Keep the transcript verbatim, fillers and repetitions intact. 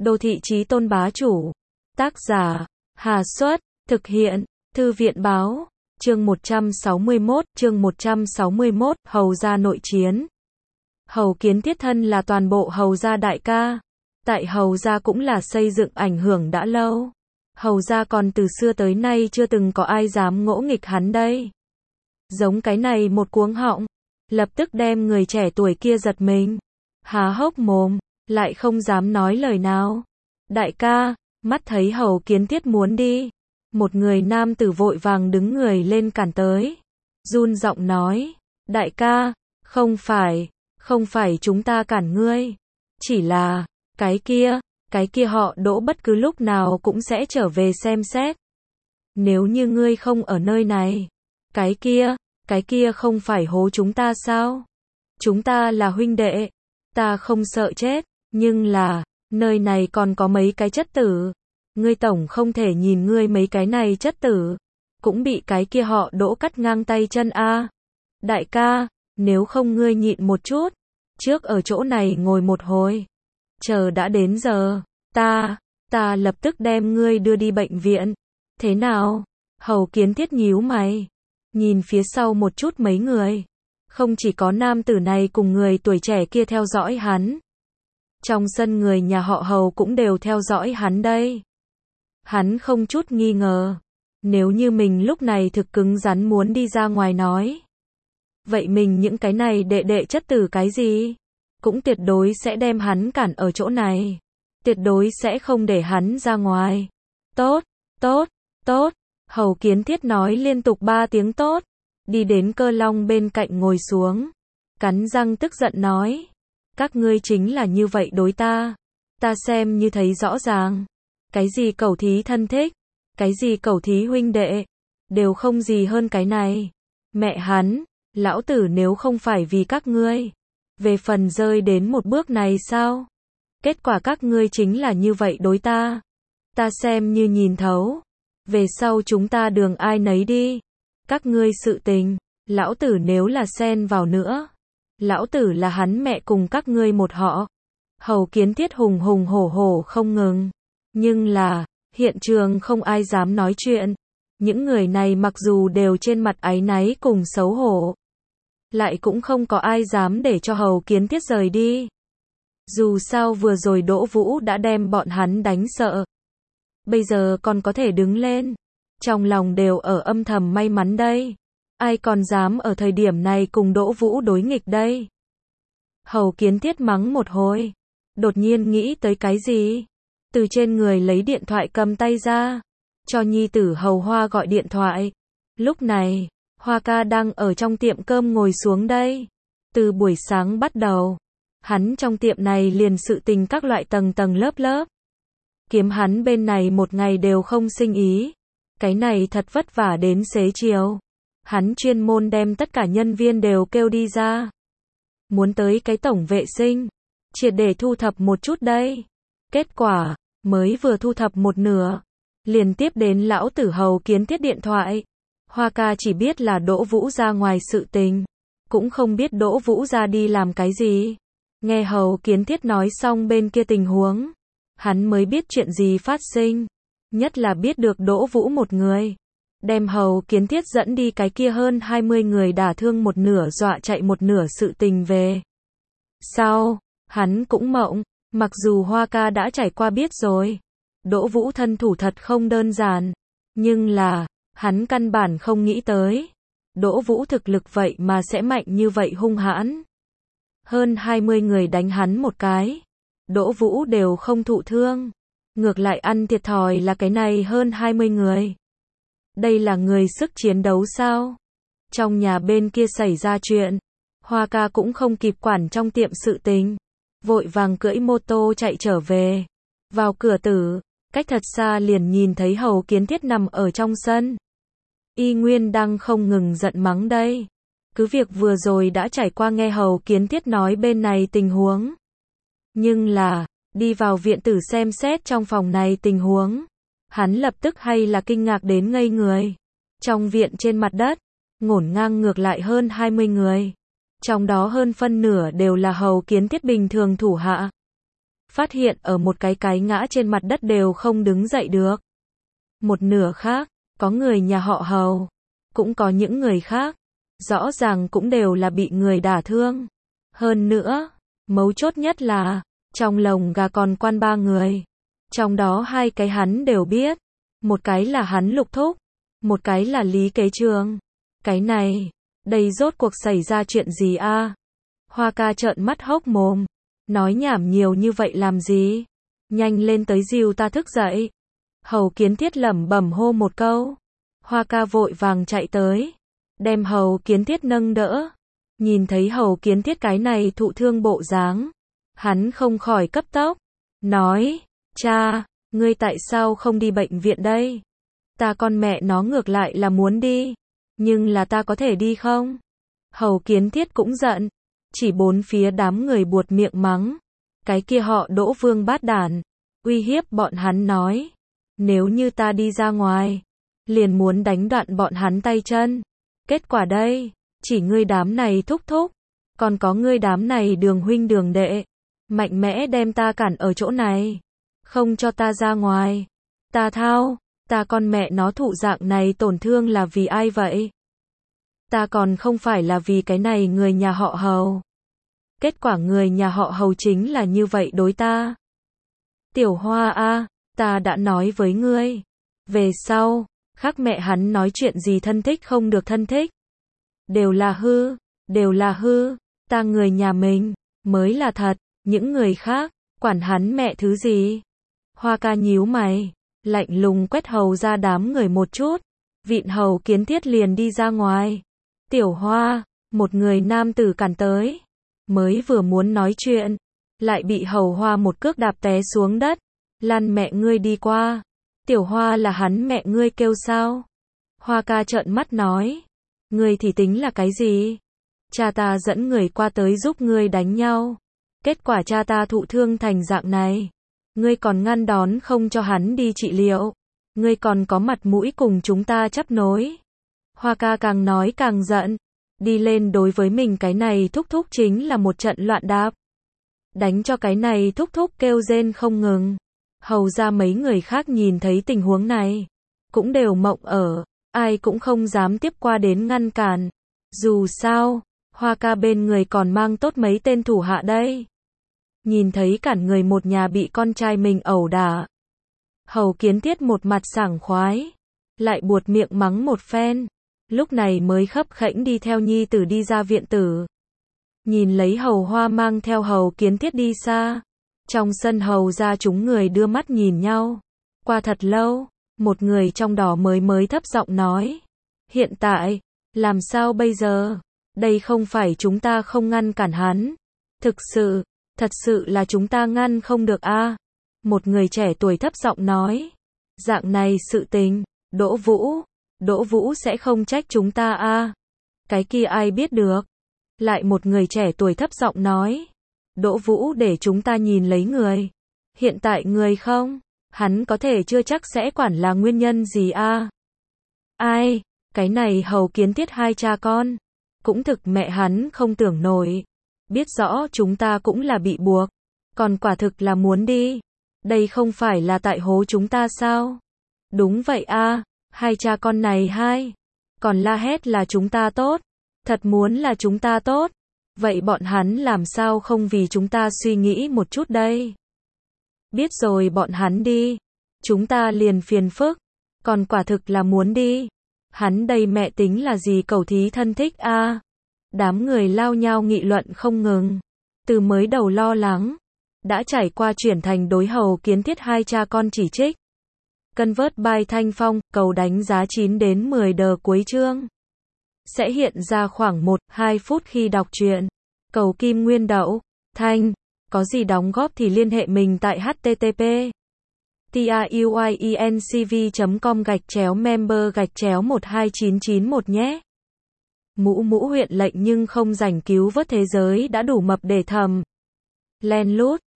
Đô thị chí tôn bá chủ. Tác giả, Hà Xuất, thực hiện, Thư viện báo, chương một trăm sáu mươi mốt, chương một trăm sáu mươi mốt, Hầu gia nội chiến. Hầu Kiến Thiết thân là toàn bộ Hầu gia đại ca. Tại Hầu gia cũng là xây dựng ảnh hưởng đã lâu. Hầu gia còn từ xưa tới nay chưa từng có ai dám ngỗ nghịch hắn đây. Giống cái này một cuống họng, lập tức đem người trẻ tuổi kia giật mình. Há hốc mồm, lại không dám nói lời nào. Đại ca, mắt thấy Hầu Kiến Thiết muốn đi. Một người nam tử vội vàng đứng người lên cản tới. Run giọng nói, đại ca, không phải, không phải chúng ta cản ngươi. Chỉ là, cái kia, cái kia họ Đỗ bất cứ lúc nào cũng sẽ trở về xem xét. Nếu như ngươi không ở nơi này, cái kia, cái kia không phải hố chúng ta sao? Chúng ta là huynh đệ, ta không sợ chết, nhưng là, nơi này còn có mấy cái chất tử. Ngươi tổng không thể nhìn ngươi mấy cái này chất tử, cũng bị cái kia họ Đỗ cắt ngang tay chân a. Đại ca, nếu không ngươi nhịn một chút, trước ở chỗ này ngồi một hồi. Chờ đã đến giờ, ta, ta lập tức đem ngươi đưa đi bệnh viện. Thế nào? Hầu Kiến Thiết nhíu mày, nhìn phía sau một chút mấy người. Không chỉ có nam tử này cùng người tuổi trẻ kia theo dõi hắn. Trong sân người nhà họ Hầu cũng đều theo dõi hắn đây. Hắn không chút nghi ngờ, nếu như mình lúc này thực cứng rắn muốn đi ra ngoài nói. Vậy mình những cái này đệ đệ chất tử cái gì? Cũng tuyệt đối sẽ đem hắn cản ở chỗ này. Tuyệt đối sẽ không để hắn ra ngoài. Tốt, tốt, tốt. Hầu Kiến Thiết nói liên tục ba tiếng tốt. Đi đến Cơ Long bên cạnh ngồi xuống. Cắn răng tức giận nói. Các ngươi chính là như vậy đối ta. Ta xem như thấy rõ ràng. Cái gì cẩu thí thân thích, cái gì cẩu thí huynh đệ, đều không gì hơn cái này. Mẹ hắn, lão tử nếu không phải vì các ngươi, về phần rơi đến một bước này sao? Kết quả các ngươi chính là như vậy đối ta. Ta xem như nhìn thấu. Về sau chúng ta đường ai nấy đi. Các ngươi sự tình, lão tử nếu là xen vào nữa, lão tử là hắn mẹ cùng các ngươi một họ. Hầu Kiến Thiết hùng hùng hổ hổ không ngừng. Nhưng là, hiện trường không ai dám nói chuyện. Những người này mặc dù đều trên mặt áy náy cùng xấu hổ, lại cũng không có ai dám để cho Hầu Kiến Thiết rời đi. Dù sao vừa rồi Đỗ Vũ đã đem bọn hắn đánh sợ. Bây giờ còn có thể đứng lên. Trong lòng đều ở âm thầm may mắn đây. Ai còn dám ở thời điểm này cùng Đỗ Vũ đối nghịch đây. Hầu Kiến Thiết mắng một hồi. Đột nhiên nghĩ tới cái gì? Từ trên người lấy điện thoại cầm tay ra. Cho nhi tử Hầu Hoa gọi điện thoại. Lúc này, Hoa ca đang ở trong tiệm cơm ngồi xuống đây. Từ buổi sáng bắt đầu, hắn trong tiệm này liền sự tình các loại tầng tầng lớp lớp. Kiếm hắn bên này một ngày đều không sinh ý. Cái này thật vất vả đến xế chiều. Hắn chuyên môn đem tất cả nhân viên đều kêu đi ra. Muốn tới cái tổng vệ sinh, triệt để thu thập một chút đây. Kết quả, mới vừa thu thập một nửa, liền tiếp đến lão tử Hầu Kiến Thiết điện thoại. Hoa ca chỉ biết là Đỗ Vũ ra ngoài sự tình, cũng không biết Đỗ Vũ ra đi làm cái gì. Nghe Hầu Kiến Thiết nói xong bên kia tình huống, hắn mới biết chuyện gì phát sinh, nhất là biết được Đỗ Vũ một người, đem Hầu Kiến Thiết dẫn đi cái kia hơn hai mươi người đả thương một nửa dọa chạy một nửa sự tình về. Sau, hắn cũng mộng. Mặc dù Hoa ca đã trải qua biết rồi, Đỗ Vũ thân thủ thật không đơn giản, nhưng là, hắn căn bản không nghĩ tới, Đỗ Vũ thực lực vậy mà sẽ mạnh như vậy hung hãn. Hơn hai mươi người đánh hắn một cái, Đỗ Vũ đều không thụ thương, ngược lại ăn thiệt thòi là cái này hơn hai mươi người. Đây là người sức chiến đấu sao? Trong nhà bên kia xảy ra chuyện, Hoa ca cũng không kịp quản trong tiệm sự tình. Vội vàng cưỡi mô tô chạy trở về. Vào cửa tử, cách thật xa liền nhìn thấy Hầu Kiến Thiết nằm ở trong sân. Y nguyên đang không ngừng giận mắng đây. Cứ việc vừa rồi đã trải qua nghe Hầu Kiến Thiết nói bên này tình huống. Nhưng là, đi vào viện tử xem xét trong phòng này tình huống. Hắn lập tức hay là kinh ngạc đến ngây người. Trong viện trên mặt đất, ngổn ngang ngược lại hơn hai mươi người. Trong đó hơn phân nửa đều là Hầu Kiến Thiết bình thường thủ hạ. phát hiện ở một cái cái ngã trên mặt đất đều không đứng dậy được. Một nửa khác, có người nhà họ Hầu, cũng có những người khác, rõ ràng cũng đều là bị người đả thương. Hơn nữa, mấu chốt nhất là, trong lồng gà còn quan ba người. Trong đó hai cái hắn đều biết, một cái là hắn Lục Thúc, một cái là Lý Kế Trường. Cái này, đây rốt cuộc xảy ra chuyện gì a? Hoa ca trợn mắt hốc mồm, nói nhảm nhiều như vậy làm gì? Nhanh lên tới dìu ta thức dậy. Hầu Kiến Thiết lẩm bẩm hô một câu. Hoa ca vội vàng chạy tới, đem Hầu Kiến Thiết nâng đỡ. Nhìn thấy Hầu Kiến Thiết cái này thụ thương bộ dáng, hắn không khỏi cấp tốc, nói, cha, ngươi tại sao không đi bệnh viện đây? Ta con mẹ nó ngược lại là muốn đi, nhưng là ta có thể đi không? Hầu Kiến Thiết cũng giận, chỉ bốn phía đám người buột miệng mắng. Cái kia họ Đỗ Vương bát đản, uy hiếp bọn hắn nói, nếu như ta đi ra ngoài, liền muốn đánh đoạn bọn hắn tay chân. Kết quả đây, chỉ ngươi đám này thúc thúc, còn có ngươi đám này đường huynh đường đệ, mạnh mẽ đem ta cản ở chỗ này, không cho ta ra ngoài. Ta thao, ta con mẹ nó thụ dạng này tổn thương là vì ai vậy? Ta còn không phải là vì cái này người nhà họ Hầu. Kết quả người nhà họ Hầu chính là như vậy đối ta. Tiểu Hoa a, ta đã nói với ngươi, về sau, khác mẹ hắn nói chuyện gì thân thích không được thân thích. Đều là hư, đều là hư, ta người nhà mình, mới là thật, những người khác, quản hắn mẹ thứ gì. Hoa ca nhíu mày, lạnh lùng quét Hầu ra đám người một chút, vịn Hầu Kiến Thiết liền đi ra ngoài. Tiểu Hoa, một người nam tử cản tới, mới vừa muốn nói chuyện, lại bị Hầu Hoa một cước đạp té xuống đất. Lan mẹ ngươi đi qua. Tiểu Hoa là hắn mẹ ngươi kêu sao? Hoa ca trợn mắt nói, ngươi thì tính là cái gì? Cha ta dẫn người qua tới giúp ngươi đánh nhau, kết quả cha ta thụ thương thành dạng này, ngươi còn ngăn đón không cho hắn đi trị liệu, ngươi còn có mặt mũi cùng chúng ta chấp nối. Hoa ca càng nói càng giận, đi lên đối với mình cái này thúc thúc chính là một trận loạn đạp, đánh cho cái này thúc thúc kêu rên không ngừng. Hầu ra mấy người khác nhìn thấy tình huống này, cũng đều mộng ở, ai cũng không dám tiếp qua đến ngăn cản. Dù sao, Hoa ca bên người còn mang tốt mấy tên thủ hạ đây. Nhìn thấy cản người một nhà bị con trai mình ẩu đả, Hầu Kiến Thiết một mặt sảng khoái, lại buột miệng mắng một phen, lúc này mới khấp khễnh đi theo nhi tử đi ra viện tử. Nhìn lấy Hầu Hoa mang theo Hầu Kiến Thiết đi xa, trong sân Hầu ra chúng người đưa mắt nhìn nhau. Qua thật lâu, một người trong đó mới mới thấp giọng nói, hiện tại, làm sao bây giờ? Đây không phải chúng ta không ngăn cản hắn. Thực sự, thật sự là chúng ta ngăn không được a. À? Một người trẻ tuổi thấp giọng nói, dạng này sự tình, Đỗ Vũ, Đỗ Vũ sẽ không trách chúng ta a. À? Cái kia ai biết được? Lại một người trẻ tuổi thấp giọng nói, Đỗ Vũ để chúng ta nhìn lấy người. Hiện tại người không, hắn có thể chưa chắc sẽ quản là nguyên nhân gì a. À? Ai, cái này Hầu Kiến Thiết hai cha con, cũng thực mẹ hắn không tưởng nổi. Biết rõ chúng ta cũng là bị buộc, còn quả thực là muốn đi. Đây không phải là tại hố chúng ta sao? Đúng vậy a, à, hai cha con này hai, còn la hét là chúng ta tốt, thật muốn là chúng ta tốt. Vậy bọn hắn làm sao không vì chúng ta suy nghĩ một chút đây? Biết rồi bọn hắn đi, chúng ta liền phiền phức, còn quả thực là muốn đi. Hắn đây mẹ tính là gì cẩu thí thân thích a? À? Đám người lao nhau nghị luận không ngừng, từ mới đầu lo lắng, đã trải qua chuyển thành đối Hầu Kiến Thiết hai cha con chỉ trích. Convert by Thanh Phong, cầu đánh giá chín đến mười đờ cuối chương. Sẽ hiện ra khoảng một đến hai phút khi đọc truyện. Cầu Kim Nguyên Đậu, Thanh, có gì đóng góp thì liên hệ mình tại http truyencv chấm com gạch chéo member gạch chéo một hai chín chín một nhé. Mũ mũ huyện lệnh nhưng không rảnh cứu vớt thế giới đã đủ mập để thầm. Len lút.